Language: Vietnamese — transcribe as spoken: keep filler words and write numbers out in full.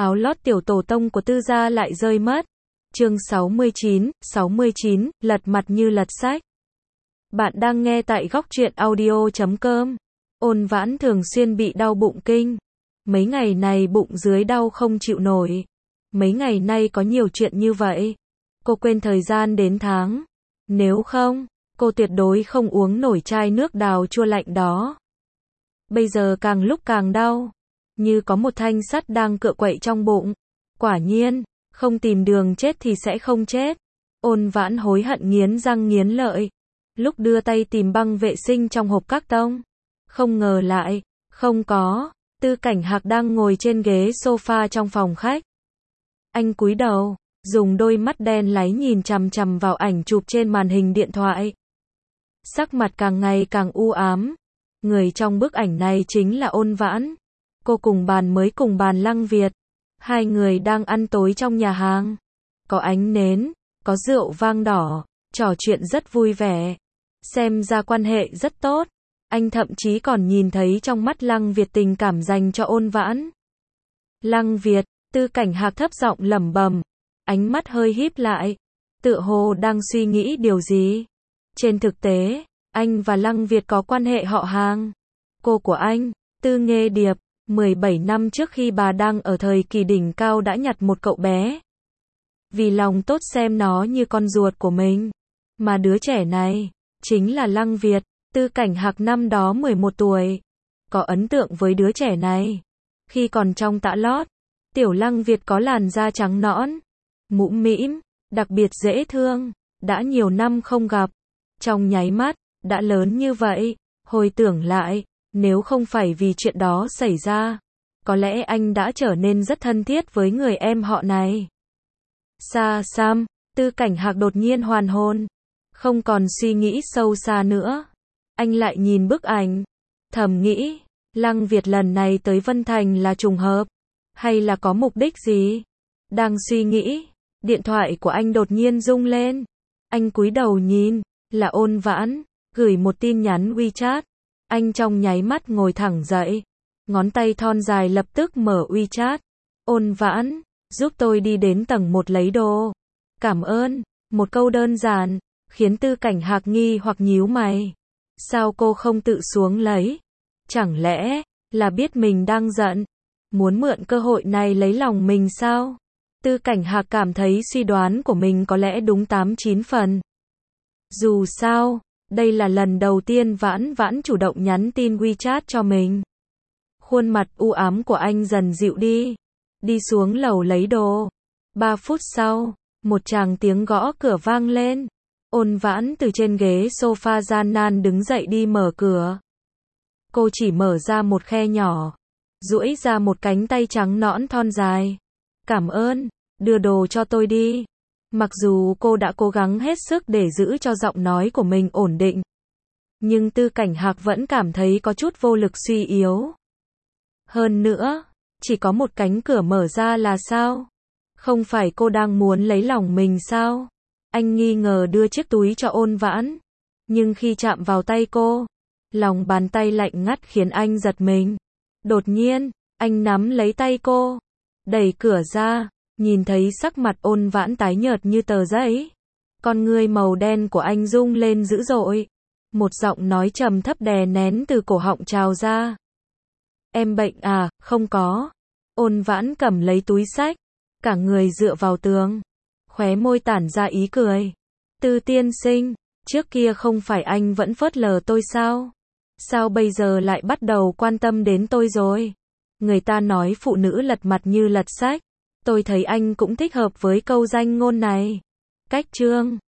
áo lót tiểu tổ tông của Tư gia lại rơi mất. Chương sáu mươi chín, sáu mươi chín, lật mặt như lật sách. Bạn đang nghe tại góc truyện audio chấm com. Ôn Vãn thường xuyên bị đau bụng kinh. Mấy ngày này bụng dưới đau không chịu nổi. Mấy ngày nay có nhiều chuyện như vậy. Cô quên thời gian đến tháng. Nếu không, cô tuyệt đối không uống nổi chai nước đào chua lạnh đó. Bây giờ càng lúc càng đau. Như có một thanh sắt đang cựa quậy trong bụng. Quả nhiên, không tìm đường chết thì sẽ không chết. Ôn Vãn hối hận nghiến răng nghiến lợi. Lúc đưa tay tìm băng vệ sinh trong hộp các tông, không ngờ lại, không có. Tư Cảnh Hạc đang ngồi trên ghế sofa trong phòng khách. Anh cúi đầu, dùng đôi mắt đen láy nhìn chằm chằm vào ảnh chụp trên màn hình điện thoại. Sắc mặt càng ngày càng u ám. Người trong bức ảnh này chính là Ôn Vãn. Cô cùng bàn mới cùng bàn Lăng Việt. Hai người đang ăn tối trong nhà hàng. Có ánh nến, có rượu vang đỏ, trò chuyện rất vui vẻ. Xem ra quan hệ rất tốt. Anh thậm chí còn nhìn thấy trong mắt Lăng Việt tình cảm dành cho Ôn Vãn. Lăng Việt, Tư Cảnh Hạc thấp giọng lẩm bẩm, ánh mắt hơi híp lại, tựa hồ đang suy nghĩ điều gì. Trên thực tế, anh và Lăng Việt có quan hệ họ hàng. Cô của anh, Tư Nghê Điệp, mười bảy năm trước khi bà đang ở thời kỳ đỉnh cao đã nhặt một cậu bé. Vì lòng tốt xem nó như con ruột của mình. Mà đứa trẻ này, chính là Lăng Việt. Tư Cảnh Hạc năm đó mười một tuổi. Có ấn tượng với đứa trẻ này. Khi còn trong tã lót, tiểu Lăng Việt có làn da trắng nõn, mũm mĩm, đặc biệt dễ thương. Đã nhiều năm không gặp. Trong nháy mắt, đã lớn như vậy. Hồi tưởng lại, nếu không phải vì chuyện đó xảy ra, có lẽ anh đã trở nên rất thân thiết với người em họ này. Sa Sam, Tư Cảnh Hạc đột nhiên hoàn hồn. Không còn suy nghĩ sâu xa nữa. Anh lại nhìn bức ảnh. Thầm nghĩ, Lăng Việt lần này tới Vân Thành là trùng hợp, hay là có mục đích gì? Đang suy nghĩ, điện thoại của anh đột nhiên rung lên. Anh cúi đầu nhìn, là Ôn Vãn, gửi một tin nhắn WeChat. Anh trong nháy mắt ngồi thẳng dậy. Ngón tay thon dài lập tức mở WeChat. Ôn Vãn, giúp tôi đi đến tầng một lấy đồ. Cảm ơn. Một câu đơn giản, khiến Tư Cảnh Hạc nghi hoặc nhíu mày. Sao cô không tự xuống lấy? Chẳng lẽ, là biết mình đang giận? Muốn mượn cơ hội này lấy lòng mình sao? Tư Cảnh Hạc cảm thấy suy đoán của mình có lẽ đúng tám chín phần. Dù sao, đây là lần đầu tiên Vãn Vãn chủ động nhắn tin WeChat cho mình. Khuôn mặt u ám của anh dần dịu đi. Đi xuống lầu lấy đồ. Ba phút sau, một tràng tiếng gõ cửa vang lên. Ôn Vãn từ trên ghế sofa gian nan đứng dậy đi mở cửa. Cô chỉ mở ra một khe nhỏ, duỗi ra một cánh tay trắng nõn thon dài. Cảm ơn, đưa đồ cho tôi đi. Mặc dù cô đã cố gắng hết sức để giữ cho giọng nói của mình ổn định, nhưng Tư Cảnh Hạc vẫn cảm thấy có chút vô lực suy yếu. Hơn nữa, chỉ có một cánh cửa mở ra là sao? Không phải cô đang muốn lấy lòng mình sao? Anh nghi ngờ đưa chiếc túi cho Ôn Vãn. Nhưng khi chạm vào tay cô, lòng bàn tay lạnh ngắt khiến anh giật mình. Đột nhiên, anh nắm lấy tay cô, đẩy cửa ra, nhìn thấy sắc mặt Ôn Vãn tái nhợt như tờ giấy. Con ngươi màu đen của anh rung lên dữ dội. Một giọng nói trầm thấp đè nén từ cổ họng trào ra. Em bệnh à? Không có. Ôn Vãn cầm lấy túi xách, cả người dựa vào tường, khóe môi tản ra ý cười. Tư tiên sinh, trước kia không phải anh vẫn phớt lờ tôi sao? Sao bây giờ lại bắt đầu quan tâm đến tôi rồi? Người ta nói phụ nữ lật mặt như lật sách. Tôi thấy anh cũng thích hợp với câu danh ngôn này. Cách chương